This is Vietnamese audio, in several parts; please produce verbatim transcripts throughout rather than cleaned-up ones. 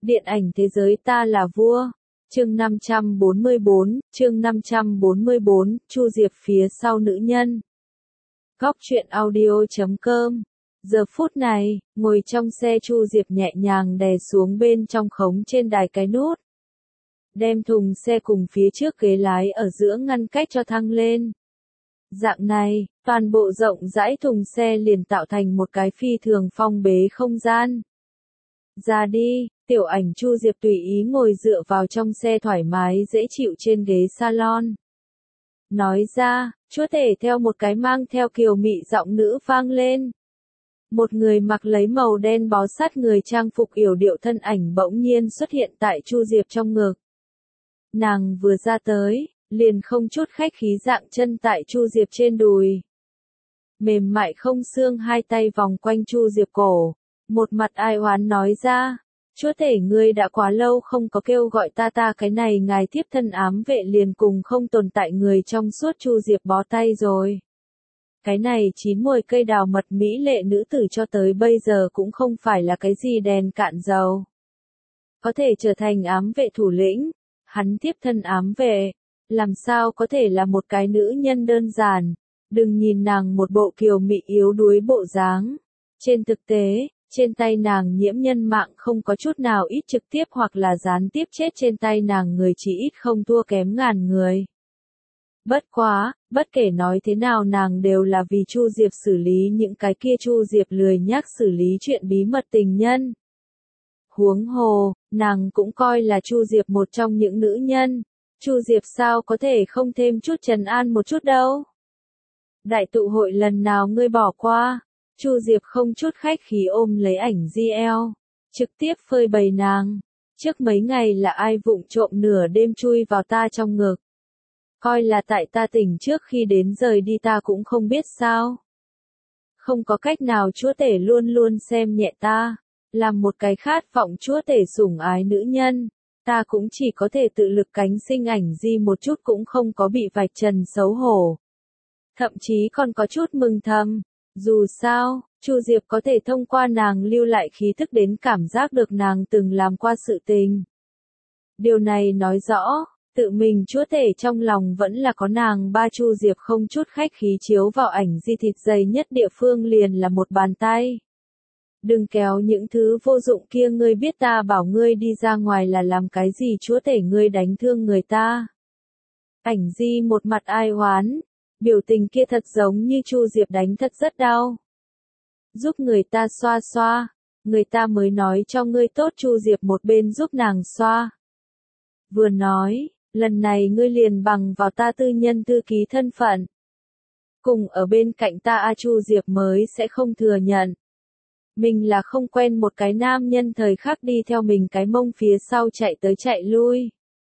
Điện ảnh thế giới ta là vua. Chương năm trăm bốn mươi bốn, chương năm trăm bốn mươi bốn, Chu Diệp phía sau nữ nhân. Góc truyện audio chấm com. Giờ phút này, ngồi trong xe Chu Diệp nhẹ nhàng đè xuống bên trong khống trên đài cái nút. Đem thùng xe cùng phía trước ghế lái ở giữa ngăn cách cho thăng lên. Dạng này, toàn bộ rộng rãi thùng xe liền tạo thành một cái phi thường phong bế không gian. Ra đi, tiểu ảnh Chu Diệp tùy ý ngồi dựa vào trong xe thoải mái dễ chịu trên ghế salon. Nói ra, chúa tể theo một cái mang theo kiều mị giọng nữ vang lên. Một người mặc lấy màu đen bó sát người trang phục yểu điệu thân ảnh bỗng nhiên xuất hiện tại Chu Diệp trong ngực. Nàng vừa ra tới, liền không chút khách khí dạng chân tại Chu Diệp trên đùi. Mềm mại không xương hai tay vòng quanh Chu Diệp cổ, một mặt ai oán nói ra, chúa tể ngươi đã quá lâu không có kêu gọi ta ta cái này ngài thiếp thân ám vệ liền cùng không tồn tại người trong suốt. Chu Diệp bó tay rồi. Cái này chín mùi cây đào mật mỹ lệ nữ tử cho tới bây giờ cũng không phải là cái gì đèn cạn dầu. Có thể trở thành ám vệ thủ lĩnh, hắn tiếp thân ám vệ, làm sao có thể là một cái nữ nhân đơn giản, đừng nhìn nàng một bộ kiều mị yếu đuối bộ dáng. Trên thực tế, trên tay nàng nhiễm nhân mạng không có chút nào ít trực tiếp hoặc là gián tiếp chết trên tay nàng người chỉ ít không thua kém ngàn người. Bất quá, bất kể nói thế nào nàng đều là vì Chu Diệp xử lý những cái kia Chu Diệp lười nhác xử lý chuyện bí mật tình nhân. Huống hồ, nàng cũng coi là Chu Diệp một trong những nữ nhân, Chu Diệp sao có thể không thêm chút trấn an một chút đâu. Đại tụ hội lần nào ngươi bỏ qua, Chu Diệp không chút khách khí ôm lấy ảnh gi eo, trực tiếp phơi bày nàng, trước mấy ngày là ai vụng trộm nửa đêm chui vào ta trong ngực. Coi là tại ta tỉnh trước khi đến rời đi ta cũng không biết sao. Không có cách nào chúa tể luôn luôn xem nhẹ ta, làm một cái khát vọng chúa tể sủng ái nữ nhân, ta cũng chỉ có thể tự lực cánh sinh ảnh di một chút cũng không có bị vạch trần xấu hổ. Thậm chí còn có chút mừng thầm, dù sao, Chu Diệp có thể thông qua nàng lưu lại khí thức đến cảm giác được nàng từng làm qua sự tình. Điều này nói rõ, tự mình chúa tể trong lòng vẫn là có nàng. Ba Chu Diệp không chút khách khí chiếu vào ảnh di thịt dày nhất địa phương liền là một bàn tay. Đừng kéo những thứ vô dụng kia, ngươi biết ta bảo ngươi đi ra ngoài là làm cái gì, chúa tể ngươi đánh thương người ta. Ảnh di một mặt ai oán, biểu tình kia thật giống như Chu Diệp đánh thật rất đau. Giúp người ta xoa xoa, người ta mới nói cho ngươi tốt. Chu Diệp một bên giúp nàng xoa, vừa nói, lần này ngươi liền bằng vào ta tư nhân thư ký thân phận, cùng ở bên cạnh ta. A Chu Diệp mới sẽ không thừa nhận mình là không quen một cái nam nhân thời khắc đi theo mình cái mông phía sau chạy tới chạy lui.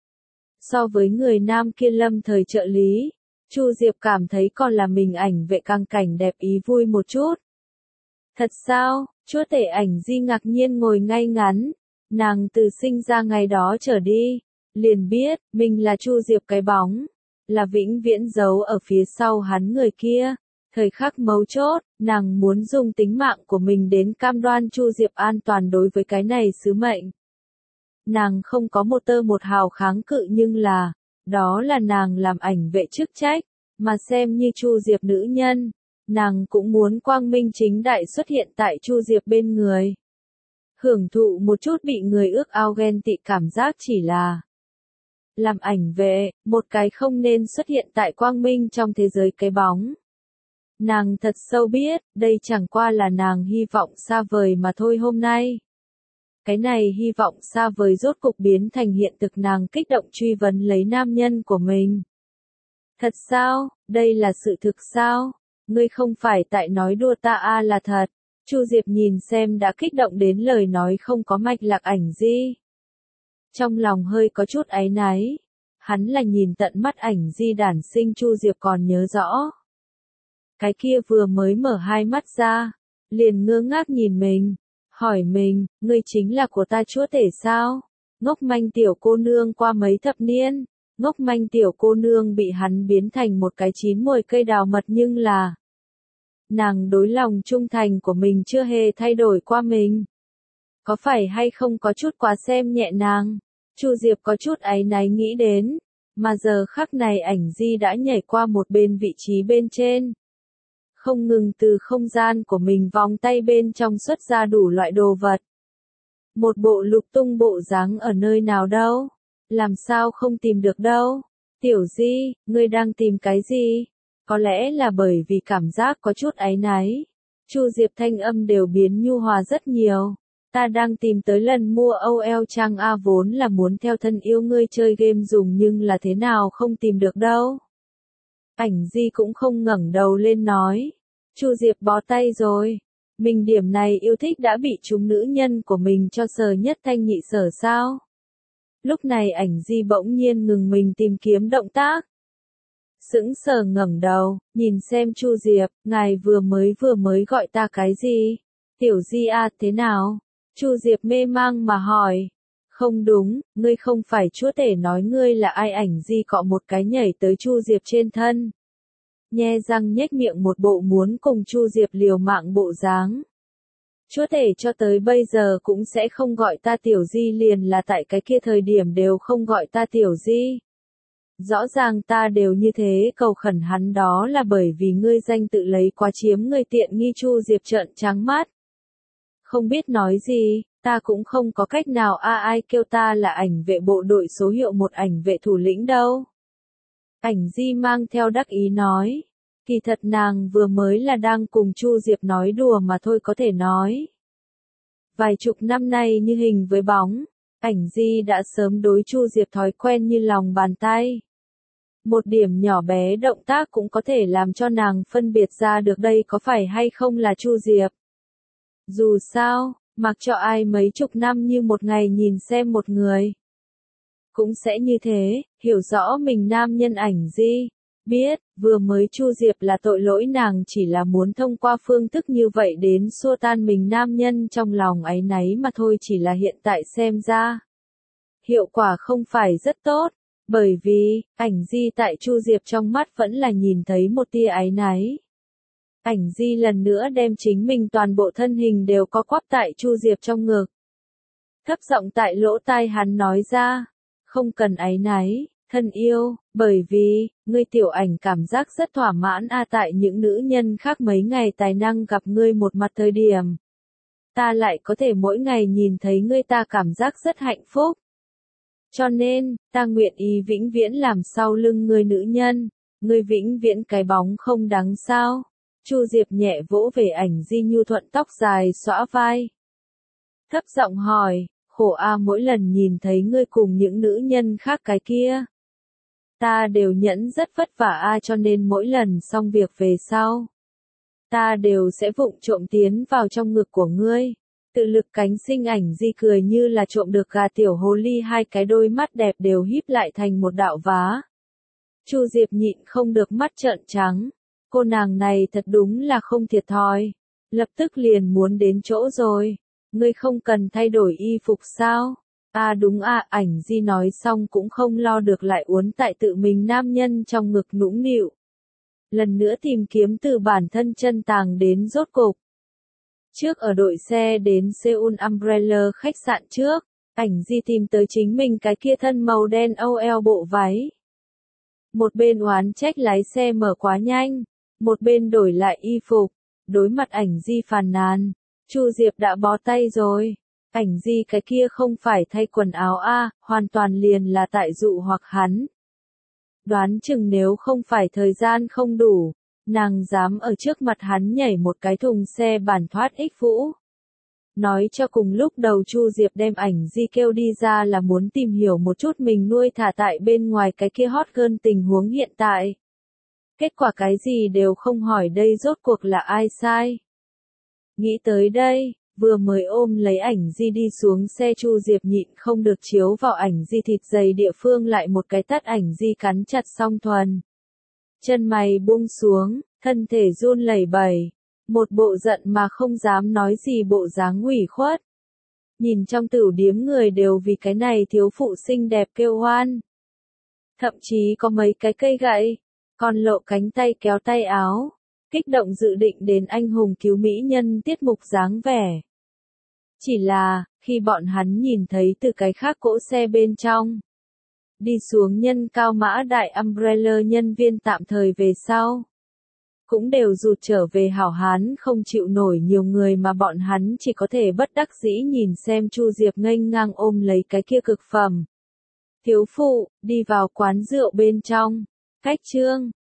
So với người nam kia lâm thời trợ lý, Chu Diệp cảm thấy còn là mình ảnh vệ càng cảnh đẹp ý vui một chút. Thật sao? Chúa tể ảnh di ngạc nhiên ngồi ngay ngắn, nàng từ sinh ra ngày đó trở đi, liền biết, mình là Chu Diệp cái bóng, là vĩnh viễn giấu ở phía sau hắn người kia. Thời khắc mấu chốt, nàng muốn dùng tính mạng của mình đến cam đoan Chu Diệp an toàn đối với cái này sứ mệnh. Nàng không có một tơ một hào kháng cự, nhưng là, đó là nàng làm ảnh vệ chức trách, mà xem như Chu Diệp nữ nhân, nàng cũng muốn quang minh chính đại xuất hiện tại Chu Diệp bên người. Hưởng thụ một chút bị người ước ao ghen tị cảm giác, chỉ là làm ảnh vệ, một cái không nên xuất hiện tại quang minh trong thế giới cái bóng. Nàng thật sâu biết, đây chẳng qua là nàng hy vọng xa vời mà thôi. Hôm nay, cái này hy vọng xa vời rốt cục biến thành hiện thực. Nàng kích động truy vấn lấy nam nhân của mình. Thật sao? Đây là sự thực sao? Ngươi không phải tại nói đùa ta a? À là thật. Chu Diệp nhìn xem đã kích động đến lời nói không có mạch lạc ảnh di, trong lòng hơi có chút áy náy. Hắn là nhìn tận mắt ảnh di đản sinh. Chu Diệp còn nhớ rõ, cái kia vừa mới mở hai mắt ra, liền ngơ ngác nhìn mình, hỏi mình, ngươi chính là của ta chúa tể sao? Ngốc manh tiểu cô nương qua mấy thập niên, ngốc manh tiểu cô nương bị hắn biến thành một cái chín mùi cây đào mật, nhưng là nàng đối lòng trung thành của mình chưa hề thay đổi qua mình. Có phải hay không có chút quá xem nhẹ nàng? Chu Diệp có chút áy náy nghĩ đến, mà giờ khắc này ảnh di đã nhảy qua một bên vị trí bên trên. Không ngừng từ không gian của mình vòng tay bên trong xuất ra đủ loại đồ vật. Một bộ lục tung bộ dáng ở nơi nào đâu? Làm sao không tìm được đâu? Tiểu Di, ngươi đang tìm cái gì? Có lẽ là bởi vì cảm giác có chút áy náy. Chu Diệp thanh âm đều biến nhu hòa rất nhiều. Ta đang tìm tới lần mua ô lờ trang A vốn là muốn theo thân yêu ngươi chơi game dùng nhưng là thế nào không tìm được đâu. Ảnh di cũng không ngẩng đầu lên nói. Chu Diệp bó tay rồi. Mình điểm này yêu thích đã bị chúng nữ nhân của mình cho sờ nhất thanh nhị sở sao. Lúc này ảnh di bỗng nhiên ngừng mình tìm kiếm động tác. Sững sờ ngẩng đầu, nhìn xem Chu Diệp, ngài vừa mới vừa mới gọi ta cái gì? Tiểu Di à, thế nào? Chu Diệp mê mang mà hỏi. Không đúng, ngươi không phải chúa tể nói ngươi là ai? Ảnh di cọ một cái nhảy tới Chu Diệp trên thân. Nhe răng nhếch miệng một bộ muốn cùng Chu Diệp liều mạng bộ dáng. Chúa tể cho tới bây giờ cũng sẽ không gọi ta Tiểu Di, liền là tại cái kia thời điểm đều không gọi ta Tiểu Di. Rõ ràng ta đều như thế cầu khẩn hắn, đó là bởi vì ngươi danh tự lấy quá chiếm người tiện nghi. Chu Diệp trợn trắng mắt. Không biết nói gì, ta cũng không có cách nào. A ai kêu ta là ảnh vệ bộ đội số hiệu một ảnh vệ thủ lĩnh đâu. Ảnh di mang theo đắc ý nói. Kỳ thật nàng vừa mới là đang cùng Chu Diệp nói đùa mà thôi, có thể nói. Vài chục năm nay như hình với bóng, ảnh di đã sớm đối Chu Diệp thói quen như lòng bàn tay. Một điểm nhỏ bé động tác cũng có thể làm cho nàng phân biệt ra được đây có phải hay không là Chu Diệp. Dù sao, mặc cho ai mấy chục năm như một ngày nhìn xem một người. Cũng sẽ như thế, hiểu rõ mình nam nhân ảnh di. Biết, vừa mới Chu Diệp là tội lỗi, nàng chỉ là muốn thông qua phương thức như vậy đến xua tan mình nam nhân trong lòng áy náy mà thôi, chỉ là hiện tại xem ra. Hiệu quả không phải rất tốt, bởi vì, ảnh di tại Chu Diệp trong mắt vẫn là nhìn thấy một tia áy náy. Ảnh di lần nữa đem chính mình toàn bộ thân hình đều co quắp tại Chu Diệp trong ngực. Thấp giọng tại lỗ tai hắn nói ra, không cần áy náy. Thân yêu, bởi vì, ngươi tiểu ảnh cảm giác rất thỏa mãn a tại những nữ nhân khác mấy ngày tài năng gặp ngươi một mặt thời điểm. Ta lại có thể mỗi ngày nhìn thấy ngươi, ta cảm giác rất hạnh phúc. Cho nên, ta nguyện ý vĩnh viễn làm sau lưng ngươi nữ nhân, ngươi vĩnh viễn cái bóng không đáng sao. Chu Diệp nhẹ vỗ về ảnh di nhu thuận tóc dài xõa vai. Thấp giọng hỏi, khổ a mỗi lần nhìn thấy ngươi cùng những nữ nhân khác cái kia. Ta đều nhẫn rất vất vả a cho nên mỗi lần xong việc về sau. Ta đều sẽ vụng trộm tiến vào trong ngực của ngươi. Tự lực cánh sinh ảnh di cười như là trộm được gà, tiểu hồ ly hai cái đôi mắt đẹp đều híp lại thành một đạo vá. Chu Diệp nhịn không được mắt trợn trắng. Cô nàng này thật đúng là không thiệt thòi. Lập tức liền muốn đến chỗ rồi. Ngươi không cần thay đổi y phục sao? À đúng à, ảnh di nói xong cũng không lo được lại uốn tại tự mình nam nhân trong ngực nũng nịu. Lần nữa tìm kiếm từ bản thân chân tàng đến rốt cục. Trước ở đội xe đến Seoul Umbrella khách sạn trước, ảnh di tìm tới chính mình cái kia thân màu đen ô lờ bộ váy. Một bên oán trách lái xe mở quá nhanh, một bên đổi lại y phục, đối mặt ảnh di phàn nàn. Chu Diệp đã bó tay rồi. Ảnh di cái kia không phải thay quần áo a, hoàn toàn liền là tại dụ hoặc hắn. Đoán chừng nếu không phải thời gian không đủ, nàng dám ở trước mặt hắn nhảy một cái thùng xe bản thoát ích vũ. Nói cho cùng lúc đầu Chu Diệp đem ảnh di kêu đi ra là muốn tìm hiểu một chút mình nuôi thả tại bên ngoài cái kia hot girl tình huống hiện tại. Kết quả cái gì đều không hỏi, đây rốt cuộc là ai sai. Nghĩ tới đây, vừa mới ôm lấy ảnh di đi xuống xe, Chu Diệp nhịn không được chiếu vào ảnh di thịt dày địa phương lại một cái tát, ảnh di cắn chặt song thuần. Chân mày buông xuống, thân thể run lẩy bẩy, một bộ giận mà không dám nói gì bộ dáng ủy khuất. Nhìn trong tửu điếm người đều vì cái này thiếu phụ xinh đẹp kêu hoan. Thậm chí có mấy cái cây gậy, còn lộ cánh tay kéo tay áo. Kích động dự định đến anh hùng cứu mỹ nhân tiết mục dáng vẻ. Chỉ là, Khi bọn hắn nhìn thấy từ cái khác cỗ xe bên trong đi xuống nhân cao mã đại umbrella nhân viên tạm thời về sau, cũng đều rụt trở về hảo hán không chịu nổi nhiều người mà bọn hắn chỉ có thể bất đắc dĩ nhìn xem Chu Diệp nghênh ngang ôm lấy cái kia cực phẩm thiếu phụ, đi vào quán rượu bên trong. Khách trương,